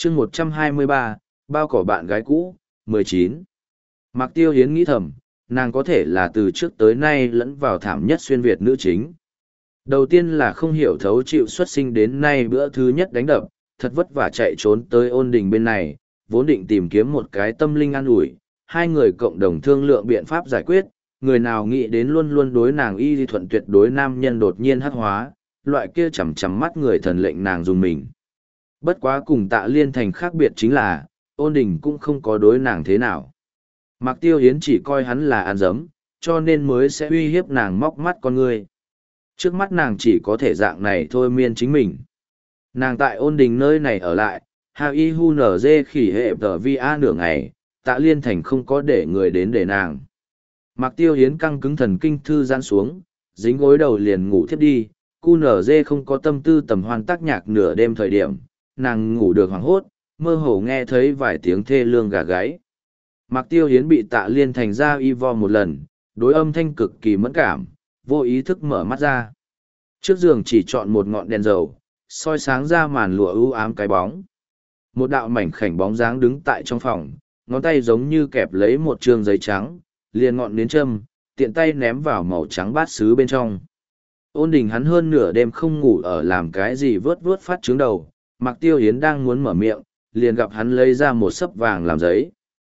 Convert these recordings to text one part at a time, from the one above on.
chương 123, bao cỏ bạn gái cũ, 19. Mạc Tiêu Hiến nghĩ thầm, nàng có thể là từ trước tới nay lẫn vào thảm nhất xuyên Việt nữ chính. Đầu tiên là không hiểu thấu chịu xuất sinh đến nay bữa thứ nhất đánh đập, thật vất vả chạy trốn tới Ôn Đình bên này, vốn định tìm kiếm một cái tâm linh an ủi, hai người cộng đồng thương lượng biện pháp giải quyết, người nào nghĩ đến luôn luôn đối nàng y di thuận tuyệt đối nam nhân đột nhiên hắc hóa, loại kia chằm chằm mắt người thần lệnh nàng dùng mình. Bất quá cùng Tạ Liên Thành khác biệt chính là, Ôn Đình cũng không có đối nàng thế nào. Mạc Tiêu Hiến chỉ coi hắn là ăn dấm, cho nên mới sẽ uy hiếp nàng móc mắt con ngươi. Trước mắt nàng chỉ có thể dạng này thôi miên chính mình. Nàng tại Ôn Đình nơi này ở lại, Hà Y Hu nở dê khỉ hệ tờ vi a nửa ngày, Tạ Liên Thành không có để người đến để nàng. Mạc Tiêu Hiến căng cứng thần kinh thư giãn xuống, dính gối đầu liền ngủ thiếp đi, cu nở dê không có tâm tư tầm hoan tác nhạc nửa đêm thời điểm, nàng ngủ được hoảng hốt, mơ hồ nghe thấy vài tiếng thê lương gà gáy. Mạc Tiêu Hiến bị Tạ Liên Thành ra y vo một lần, đối âm thanh cực kỳ mẫn cảm, vô ý thức mở mắt ra. Trước giường chỉ chọn một ngọn đèn dầu, soi sáng ra màn lụa ưu ám cái bóng. Một đạo mảnh khảnh bóng dáng đứng tại trong phòng, ngón tay giống như kẹp lấy một trương giấy trắng, liền ngọn nến châm, tiện tay ném vào màu trắng bát sứ bên trong. Ôn Đình hắn hơn nửa đêm không ngủ ở làm cái gì vớt vớt phát trứng đầu, Mạc Tiêu Hiến đang muốn mở miệng, liền gặp hắn lấy ra một sấp vàng làm giấy.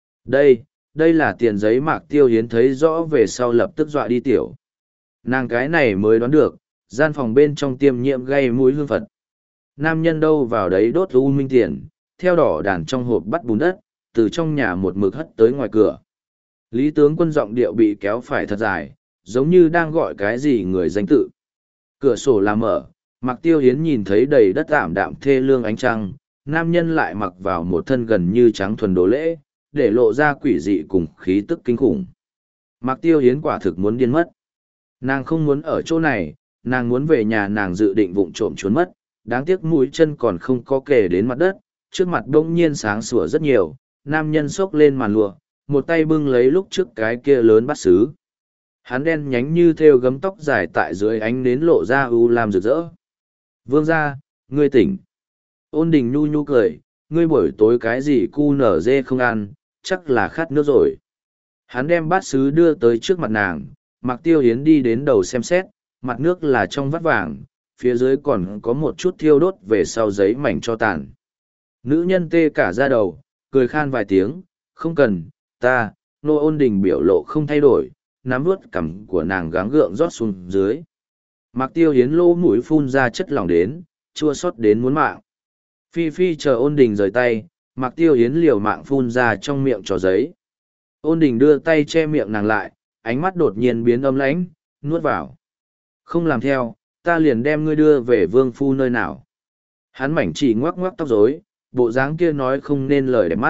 Đây là tiền giấy. Mạc Tiêu Hiến thấy rõ về sau lập tức dọa đi tiểu. Nàng cái này mới đoán được, gian phòng bên trong tiêm nhiễm gây mũi hương Phật. Nam nhân đâu vào đấy đốt u minh tiền, theo đỏ đàn trong hộp bắt bùn đất, từ trong nhà một mực hất tới ngoài cửa. Lý tướng quân giọng điệu bị kéo phải thật dài, giống như đang gọi cái gì người danh tự. Cửa sổ là mở, Mạc Tiêu Hiến nhìn thấy đầy đất ảm đạm thê lương ánh trăng, nam nhân lại mặc vào một thân gần như trắng thuần đồ lễ, để lộ ra quỷ dị cùng khí tức kinh khủng. Mạc Tiêu Hiến quả thực muốn điên mất. Nàng không muốn ở chỗ này, nàng muốn về nhà. Nàng dự định vụng trộm trốn mất, đáng tiếc mũi chân còn không có kề đến mặt đất, trước mặt bỗng nhiên sáng sủa rất nhiều, nam nhân xốc lên màn lụa, một tay bưng lấy lúc trước cái kia lớn bát sứ. Hắn đen nhánh như thêu gấm tóc dài tại dưới ánh nến lộ ra u lam rực rỡ. Vương gia, ngươi tỉnh. Ôn Đình nhu nhu cười, ngươi buổi tối cái gì cu nở dê không ăn, chắc là khát nước rồi. Hắn đem bát sứ đưa tới trước mặt nàng, Mạc Tiêu Hiến đi đến đầu xem xét, mặt nước là trong vắt vàng, phía dưới còn có một chút thiêu đốt về sau giấy mảnh cho tàn. Nữ nhân tê cả da đầu, cười khan vài tiếng, không cần, ta, nô. Ôn Đình biểu lộ không thay đổi, nắm vuốt cằm của nàng gắng gượng rót xuống dưới. Mạc Tiêu Hiến lỗ mũi phun ra chất lỏng đến, chua xót đến muốn mạng. Phi Phi chờ Ôn Đình rời tay, Mạc Tiêu Hiến liều mạng phun ra trong miệng trò giấy. Ôn Đình đưa tay che miệng nàng lại, ánh mắt đột nhiên biến âm lãnh, nuốt vào. Không làm theo, ta liền đem ngươi đưa về vương phu nơi nào. Hắn mảnh chỉ ngoắc ngoắc tóc rối, bộ dáng kia nói không nên lời đẹp mắt.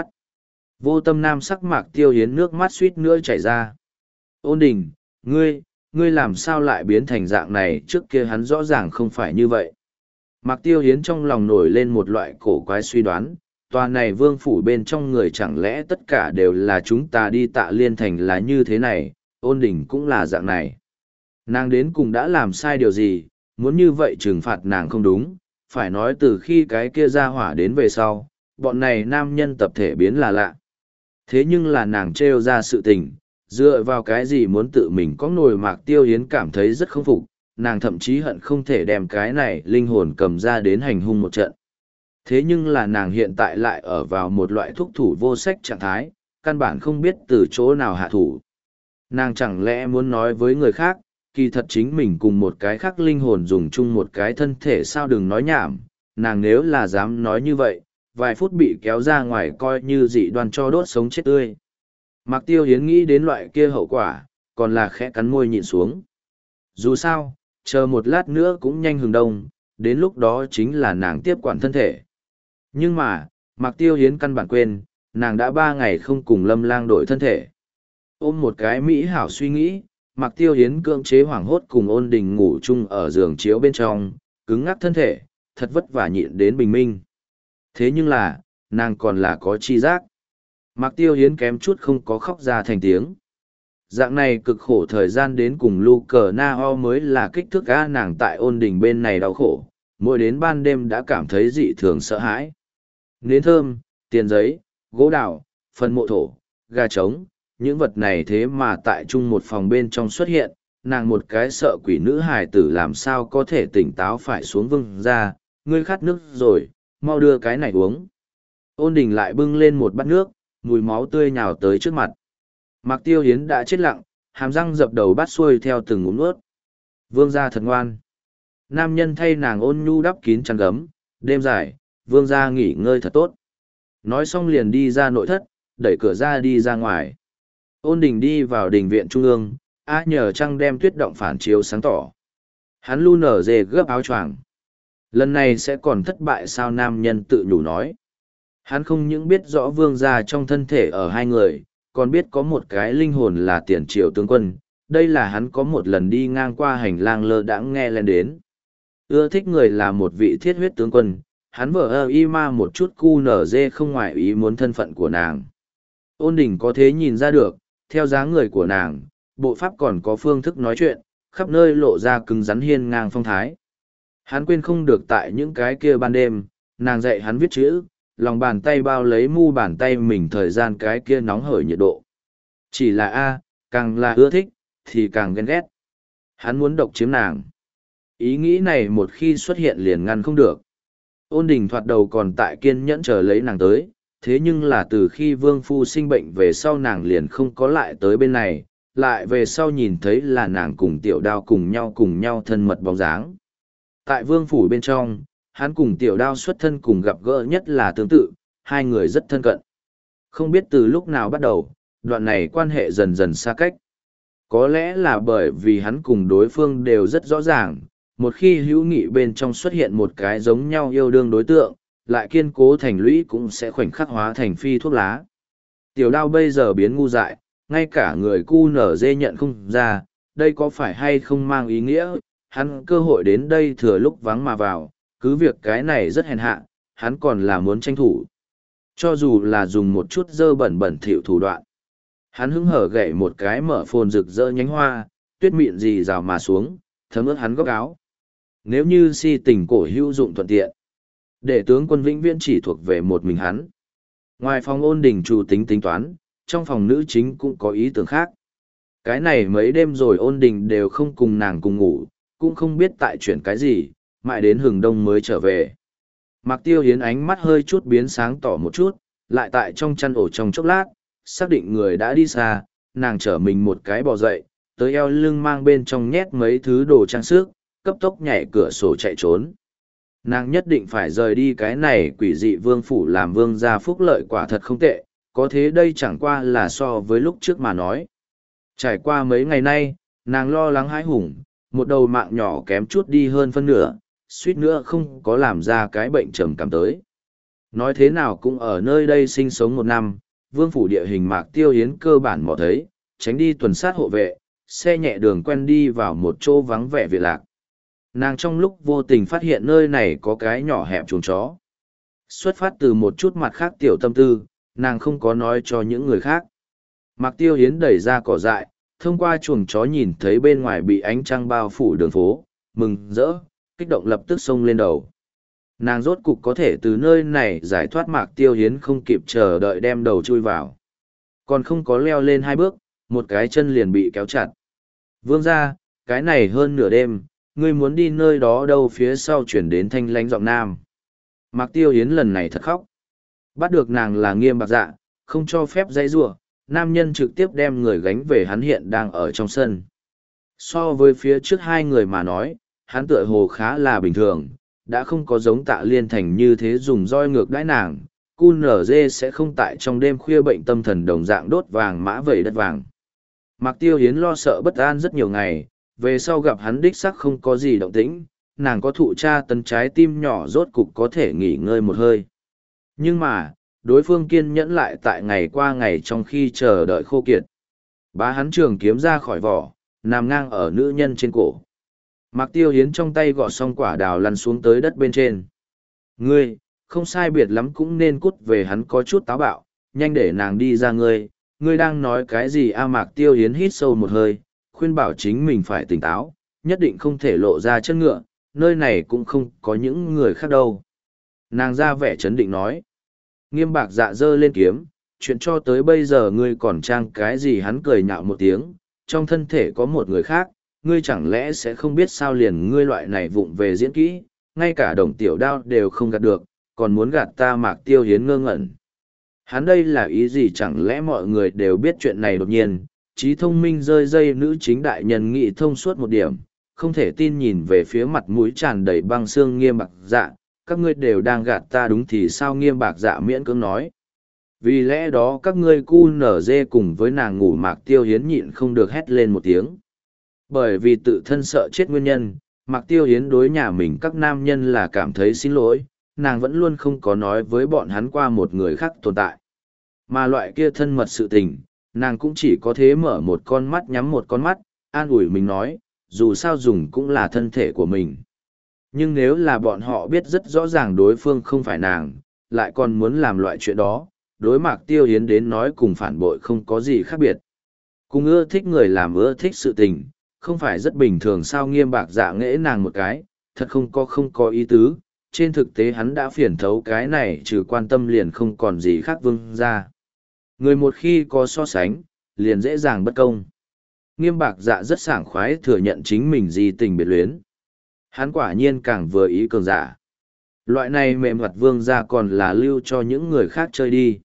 Vô tâm nam sắc Mạc Tiêu Hiến nước mắt suýt nữa chảy ra. Ôn Đình, ngươi làm sao lại biến thành dạng này, trước kia hắn rõ ràng không phải như vậy. Mạc Tiêu Hiến trong lòng nổi lên một loại cổ quái suy đoán, tòa này vương phủ bên trong người chẳng lẽ tất cả đều là chúng ta đi Tạ Liên Thành là như thế này, Ôn Đình cũng là dạng này. Nàng đến cùng đã làm sai điều gì, muốn như vậy trừng phạt nàng không đúng, phải nói từ khi cái kia ra hỏa đến về sau, bọn này nam nhân tập thể biến là lạ. Thế nhưng là nàng trêu ra sự tình, dựa vào cái gì muốn tự mình có nồi. Mạc Tiêu Hiến cảm thấy rất không phục, nàng thậm chí hận không thể đem cái này linh hồn cầm ra đến hành hung một trận. Thế nhưng là nàng hiện tại lại ở vào một loại thúc thủ vô sách trạng thái, căn bản không biết từ chỗ nào hạ thủ. Nàng chẳng lẽ muốn nói với người khác, kỳ thật chính mình cùng một cái khác linh hồn dùng chung một cái thân thể sao? Đừng nói nhảm, nàng nếu là dám nói như vậy, vài phút bị kéo ra ngoài coi như dị đoan cho đốt sống chết tươi. Mạc Tiêu Hiến nghĩ đến loại kia hậu quả, còn là khẽ cắn môi nhịn xuống. Dù sao, chờ một lát nữa cũng nhanh hừng đông, đến lúc đó chính là nàng tiếp quản thân thể. Nhưng mà, Mạc Tiêu Hiến căn bản quên, nàng đã 3 ngày không cùng Lâm Lang đổi thân thể. Ôm một cái mỹ hảo suy nghĩ, Mạc Tiêu Hiến cưỡng chế hoảng hốt cùng Ôn Đình ngủ chung ở giường chiếu bên trong, cứng ngắc thân thể, thật vất vả nhịn đến bình minh. Thế nhưng là, nàng còn là có chi giác. Mạc Tiêu Hiến kém chút không có khóc ra thành tiếng. Dạng này cực khổ thời gian đến cùng Lu Cờ Na Ho mới là kích thước ga. Nàng tại Ôn Đình bên này đau khổ, mỗi đến ban đêm đã cảm thấy dị thường sợ hãi. Nến thơm, tiền giấy, gỗ đào, phần mộ thổ, gà trống, những vật này thế mà tại chung một phòng bên trong xuất hiện, nàng một cái sợ quỷ nữ hài tử làm sao có thể tỉnh táo phải xuống Vương ra, ngươi khát nước rồi, mau đưa cái này uống. Ôn Đình lại bưng lên một bát nước, mùi máu tươi nhào tới trước mặt. Mạc Tiêu Hiến đã chết lặng, hàm răng dập đầu bát xuôi theo từng ngụm nuốt. Vương gia thật ngoan. Nam nhân thay nàng ôn nhu đắp kín chăn gấm, đêm dài, vương gia nghỉ ngơi thật tốt. Nói xong liền đi ra nội thất, đẩy cửa ra đi ra ngoài. Ôn Đình đi vào đình viện trung ương, nhờ trăng đem tuyết động phản chiếu sáng tỏ. Hắn lu nở dê gấp áo choàng. Lần này sẽ còn thất bại sao, nam nhân tự nhủ nói. Hắn không những biết rõ vương gia trong thân thể ở hai người, còn biết có một cái linh hồn là tiền triệu tướng quân. Đây là hắn có một lần đi ngang qua hành lang lơ đãng nghe lên đến. Ưa thích người là một vị thiết huyết tướng quân, hắn vợ y ma một chút cu nở dê không ngoại ý muốn thân phận của nàng. Ôn Đình có thế nhìn ra được, theo dáng người của nàng, bộ pháp còn có phương thức nói chuyện, khắp nơi lộ ra cứng rắn hiên ngang phong thái. Hắn quên không được tại những cái kia ban đêm, nàng dạy hắn viết chữ, lòng bàn tay bao lấy mu bàn tay mình thời gian cái kia nóng hởi nhiệt độ. Chỉ là càng là ưa thích, thì càng ghen ghét. Hắn muốn độc chiếm nàng. Ý nghĩ này một khi xuất hiện liền ngăn không được. Ôn Đình thoạt đầu còn tại kiên nhẫn chờ lấy nàng tới, thế nhưng là từ khi Vương Phu sinh bệnh về sau nàng liền không có lại tới bên này, lại về sau nhìn thấy là nàng cùng Tiểu Đao cùng nhau thân mật bóng dáng. Tại Vương Phủ bên trong, hắn cùng Tiểu Đao xuất thân cùng gặp gỡ nhất là tương tự, hai người rất thân cận. Không biết từ lúc nào bắt đầu, đoạn này quan hệ dần dần xa cách. Có lẽ là bởi vì hắn cùng đối phương đều rất rõ ràng, một khi hữu nghị bên trong xuất hiện một cái giống nhau yêu đương đối tượng, lại kiên cố thành lũy cũng sẽ khoảnh khắc hóa thành phi thuốc lá. Tiểu Đao bây giờ biến ngu dại, ngay cả người cu nở dê nhận không ra, đây có phải hay không mang ý nghĩa, hắn cơ hội đến đây thừa lúc vắng mà vào, cứ việc cái này rất hèn hạ, hắn còn là muốn tranh thủ. Cho dù là dùng một chút dơ bẩn bẩn thỉu thủ đoạn. Hắn hứng hở gậy một cái mở phồn rực rỡ nhánh hoa, tuyết mịn gì rào mà xuống, thấm ướt hắn góc áo. Nếu như si tình cổ hữu dụng thuận tiện, để tướng quân vĩnh viễn chỉ thuộc về một mình hắn. Ngoài phòng Ôn Đình chủ tính tính toán, trong phòng nữ chính cũng có ý tưởng khác. Cái này mấy đêm rồi Ôn Đình đều không cùng nàng cùng ngủ, cũng không biết tại chuyện cái gì, mãi đến hừng đông mới trở về. Mạc Tiêu Hiến ánh mắt hơi chút biến sáng tỏ một chút, lại tại trong chăn ổ trong chốc lát, xác định người đã đi xa, nàng trở mình một cái bò dậy, tới eo lưng mang bên trong nhét mấy thứ đồ trang sức, cấp tốc nhảy cửa sổ chạy trốn. Nàng nhất định phải rời đi cái này quỷ dị vương phủ làm vương gia phúc lợi quả thật không tệ, có thế đây chẳng qua là so với lúc trước mà nói. Trải qua mấy ngày nay, nàng lo lắng hãi hùng, một đầu mạng nhỏ kém chút đi hơn phân nửa, suýt nữa không có làm ra cái bệnh trầm cảm tới. Nói thế nào cũng ở nơi đây sinh sống một năm, vương phủ địa hình Mạc Tiêu Hiến cơ bản mò thấy, tránh đi tuần sát hộ vệ, xe nhẹ đường quen đi vào một chỗ vắng vẻ viện lạc. Nàng trong lúc vô tình phát hiện nơi này có cái nhỏ hẹp chuồng chó. Xuất phát từ một chút mặt khác tiểu tâm tư, nàng không có nói cho những người khác. Mạc Tiêu Hiến đẩy ra cỏ dại, thông qua chuồng chó nhìn thấy bên ngoài bị ánh trăng bao phủ đường phố, mừng rỡ, kích động lập tức xông lên đầu. Nàng rốt cục có thể từ nơi này giải thoát. Mạc Tiêu Hiến không kịp chờ đợi đem đầu chui vào. Còn không có leo lên 2 bước, một cái chân liền bị kéo chặt. Vương ra, cái này hơn nửa đêm, ngươi muốn đi nơi đó đâu, phía sau chuyển đến thanh lãnh giọng nam. Mạc Tiêu Hiến lần này thật khóc. Bắt được nàng là Nghiêm Bạc Dạ, không cho phép dãy rủa, nam nhân trực tiếp đem người gánh về, hắn hiện đang ở trong sân. So với phía trước hai người mà nói, hắn tựa hồ khá là bình thường, đã không có giống Tạ Liên Thành như thế dùng roi ngược đãi nàng, QNZ sẽ không tại trong đêm khuya bệnh tâm thần đồng dạng đốt vàng mã vẩy đất vàng. Mạc Tiêu Hiến lo sợ bất an rất nhiều ngày, về sau gặp hắn đích sắc không có gì động tĩnh, nàng có thụ tra tấn trái tim nhỏ rốt cục có thể nghỉ ngơi một hơi. Nhưng mà, đối phương kiên nhẫn lại tại ngày qua ngày trong khi chờ đợi khô kiệt. Bá hắn trường kiếm ra khỏi vỏ, nằm ngang ở nữ nhân trên cổ. Mạc Tiêu Hiến trong tay gọt xong quả đào lăn xuống tới đất bên trên. Ngươi, không sai biệt lắm cũng nên cút về, hắn có chút táo bạo, nhanh để nàng đi ra. Ngươi đang nói cái gì a? Mạc Tiêu Hiến hít sâu một hơi, khuyên bảo chính mình phải tỉnh táo, nhất định không thể lộ ra chân ngựa, nơi này cũng không có những người khác đâu. Nàng ra vẻ chấn định nói. Nghiêm bạc dạ giơ lên kiếm, chuyện cho tới bây giờ ngươi còn trang cái gì? Hắn cười nhạo một tiếng, trong thân thể có một người khác, ngươi chẳng lẽ sẽ không biết sao? Liền ngươi loại này vụng về diễn kỹ, ngay cả đồng tiểu đao đều không gạt được, còn muốn gạt ta? Mạc Tiêu Hiến ngơ ngẩn. Hắn đây là ý gì? Chẳng lẽ mọi người đều biết chuyện này? Đột nhiên, trí thông minh rơi dây nữ chính đại nhân nghị thông suốt một điểm, không thể tin nhìn về phía mặt mũi tràn đầy băng xương Nghiêm bạc dạ. Các ngươi đều đang gạt ta đúng thì sao? Nghiêm bạc dạ miễn cưỡng nói. Vì lẽ đó các ngươi cu nở dê cùng với nàng ngủ. Mạc Tiêu Hiến nhịn không được hét lên một tiếng. Bởi vì tự thân sợ chết nguyên nhân, Mạc Tiêu Hiến đối nhà mình các nam nhân là cảm thấy xin lỗi, nàng vẫn luôn không có nói với bọn hắn qua một người khác tồn tại. Mà loại kia thân mật sự tình, nàng cũng chỉ có thế mở một con mắt nhắm một con mắt, an ủi mình nói, dù sao dùng cũng là thân thể của mình. Nhưng nếu là bọn họ biết rất rõ ràng đối phương không phải nàng, lại còn muốn làm loại chuyện đó, đối Mạc Tiêu Hiến đến nói cùng phản bội không có gì khác biệt. Cùng ưa thích người làm ưa thích sự tình, không phải rất bình thường sao? Nghiêm bạc dạ nghễ nàng một cái, thật không có ý tứ, trên thực tế hắn đã phiền thấu cái này trừ quan tâm liền không còn gì khác vương ra. Người một khi có so sánh, liền dễ dàng bất công. Nghiêm bạc dạ rất sảng khoái thừa nhận chính mình di tình biệt luyến. Hắn quả nhiên càng vừa ý cường giả. Loại này mềm mặt vương ra còn là lưu cho những người khác chơi đi.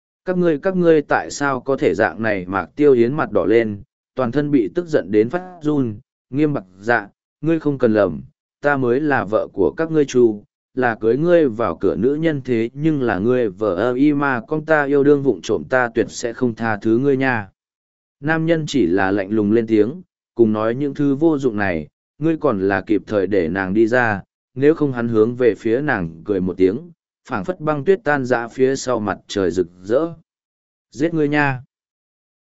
Các ngươi tại sao có thể dạng này? Mạc Tiêu Hiến mặt đỏ lên, toàn thân bị tức giận đến phát run. Nghiêm bạc dạ, ngươi không cần lầm, ta mới là vợ của các ngươi Chu, là cưới ngươi vào cửa nữ nhân, thế nhưng là ngươi vợ ơ y mà con ta yêu đương vụng trộm, ta tuyệt sẽ không tha thứ ngươi nha. Nam nhân chỉ là lạnh lùng lên tiếng, cùng nói những thứ vô dụng này, ngươi còn là kịp thời để nàng đi ra, nếu không. Hắn hướng về phía nàng cười một tiếng, phảng phất băng tuyết tan rã phía sau mặt trời rực rỡ. Giết ngươi nha.